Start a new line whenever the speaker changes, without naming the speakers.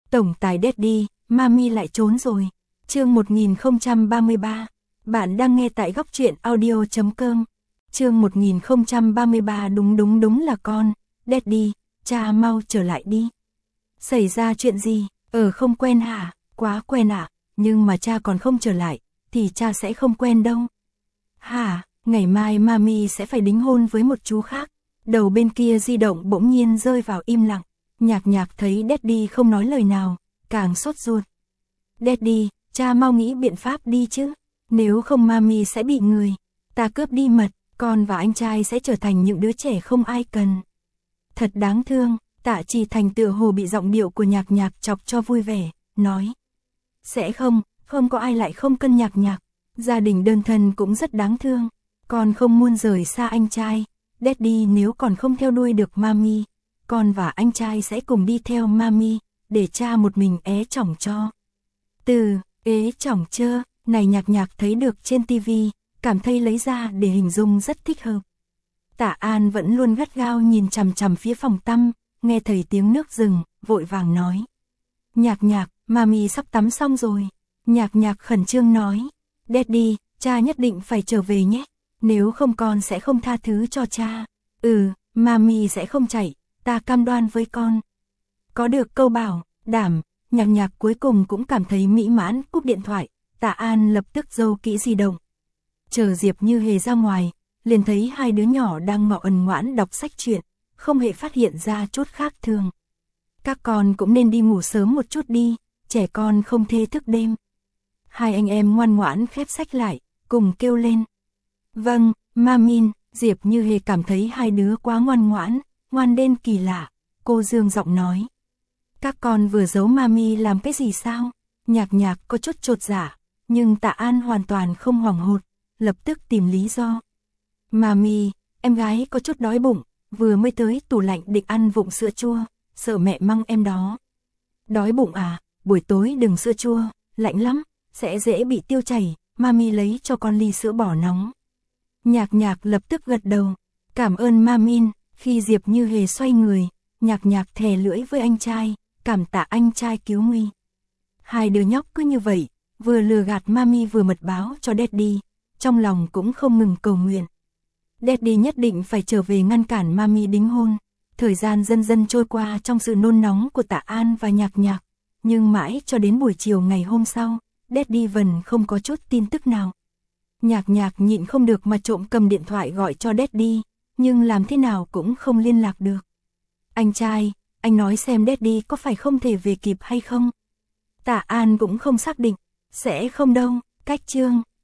Tổng tài Daddy, Mami lại trốn rồi. Chương 1033. Bạn đang nghe tại góc truyện audio.com. Chương 1033 đúng là con. Daddy, cha mau trở lại đi. Xảy ra chuyện gì? Không quen hả? Quá quen ạ. Nhưng mà cha còn không trở lại, thì cha sẽ không quen đâu. Hả? Ngày mai Mami sẽ phải đính hôn với một chú khác. Đầu bên kia di động bỗng nhiên rơi vào im lặng. Nhạc Nhạc thấy Daddy không nói lời nào, càng sốt ruột. Daddy, cha mau nghĩ biện pháp đi chứ. Nếu không Mami sẽ bị người ta cướp đi mật, con và anh trai sẽ trở thành những đứa trẻ không ai cần. Thật đáng thương. Tạ Chỉ Thành tựa hồ bị giọng điệu của Nhạc Nhạc chọc cho vui vẻ, nói. Sẽ không có ai lại không cân Nhạc Nhạc. Gia đình đơn thân cũng rất đáng thương. Con không muốn rời xa anh trai. Daddy nếu còn không theo đuôi được Mami, con và anh trai sẽ cùng đi theo Mami, để cha một mình ế chỏng cho. Từ ế chỏng chơ này Nhạc Nhạc thấy được trên tivi, cảm thấy lấy ra để hình dung rất thích hợp. Tạ An vẫn luôn gắt gao nhìn chằm chằm phía phòng tắm, nghe thấy tiếng nước rừng, vội vàng nói. Nhạc Nhạc, Mami sắp tắm xong rồi. Nhạc Nhạc khẩn trương nói. Daddy, cha nhất định phải trở về nhé. Nếu không con sẽ không tha thứ cho cha. Mami sẽ không chạy, ta cam đoan với con. Có được câu bảo đảm, Nhạc Nhạc cuối cùng cũng cảm thấy mỹ mãn, cúp điện thoại. Tạ An lập tức giấu kỹ di động. Chờ Diệp Như Hề ra ngoài, liền thấy hai đứa nhỏ đang ngọ ẩn ngoãn đọc sách truyện, không hề phát hiện ra chút khác thường. Các con cũng nên đi ngủ sớm một chút đi, trẻ con không thê thức đêm. Hai anh em ngoan ngoãn khép sách lại, cùng kêu lên. Vâng, Mamin. Diệp Như Hề cảm thấy hai đứa quá ngoan ngoãn, ngoan đến kỳ lạ. Cô dương giọng nói. Các con vừa giấu Mami làm cái gì sao? Nhạc Nhạc có chút chột dạ, nhưng Tạ An hoàn toàn không hoảng hốt, lập tức tìm lý do. Mami, em gái có chút đói bụng, vừa mới tới tủ lạnh định ăn vụng sữa chua, sợ mẹ mắng em đó. Đói bụng à? Buổi tối đừng sữa chua, lạnh lắm, sẽ dễ bị tiêu chảy, Mami lấy cho con ly sữa bò nóng. Nhạc Nhạc lập tức gật đầu, cảm ơn Mamin. Khi Diệp Như Hề xoay người, Nhạc Nhạc thè lưỡi với anh trai, cảm tạ anh trai cứu nguy. Hai đứa nhóc cứ như vậy, vừa lừa gạt Mami vừa mật báo cho Daddy, trong lòng cũng không ngừng cầu nguyện. Daddy nhất định phải trở về ngăn cản Mami đính hôn. Thời gian dần dần trôi qua trong sự nôn nóng của Tạ An và Nhạc Nhạc, nhưng mãi cho đến buổi chiều ngày hôm sau, Daddy vẫn không có chút tin tức nào. Nhạc Nhạc nhịn không được mà trộm cầm điện thoại gọi cho Daddy, nhưng làm thế nào cũng không liên lạc được. Anh trai, anh nói xem Daddy có phải không thể về kịp hay không? Tạ An cũng không xác định, sẽ không đâu, cách chương